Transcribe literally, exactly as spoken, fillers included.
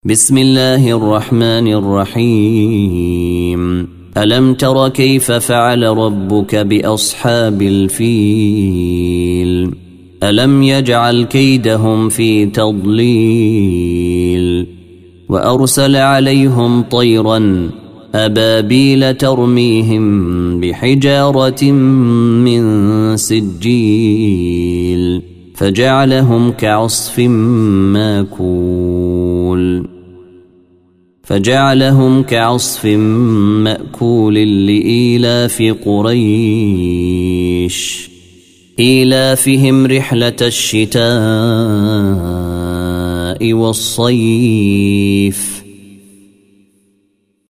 بسم الله الرحمن الرحيم. ألم تر كيف فعل ربك بأصحاب الفيل؟ ألم يجعل كيدهم في تضليل وأرسل عليهم طيرا أبابيل ترميهم بحجارة من سجيل فجعلهم كعصف ماكول فجعلهم كعصف مأكول لإيلاف قريش إيلافهم رحلة الشتاء والصيف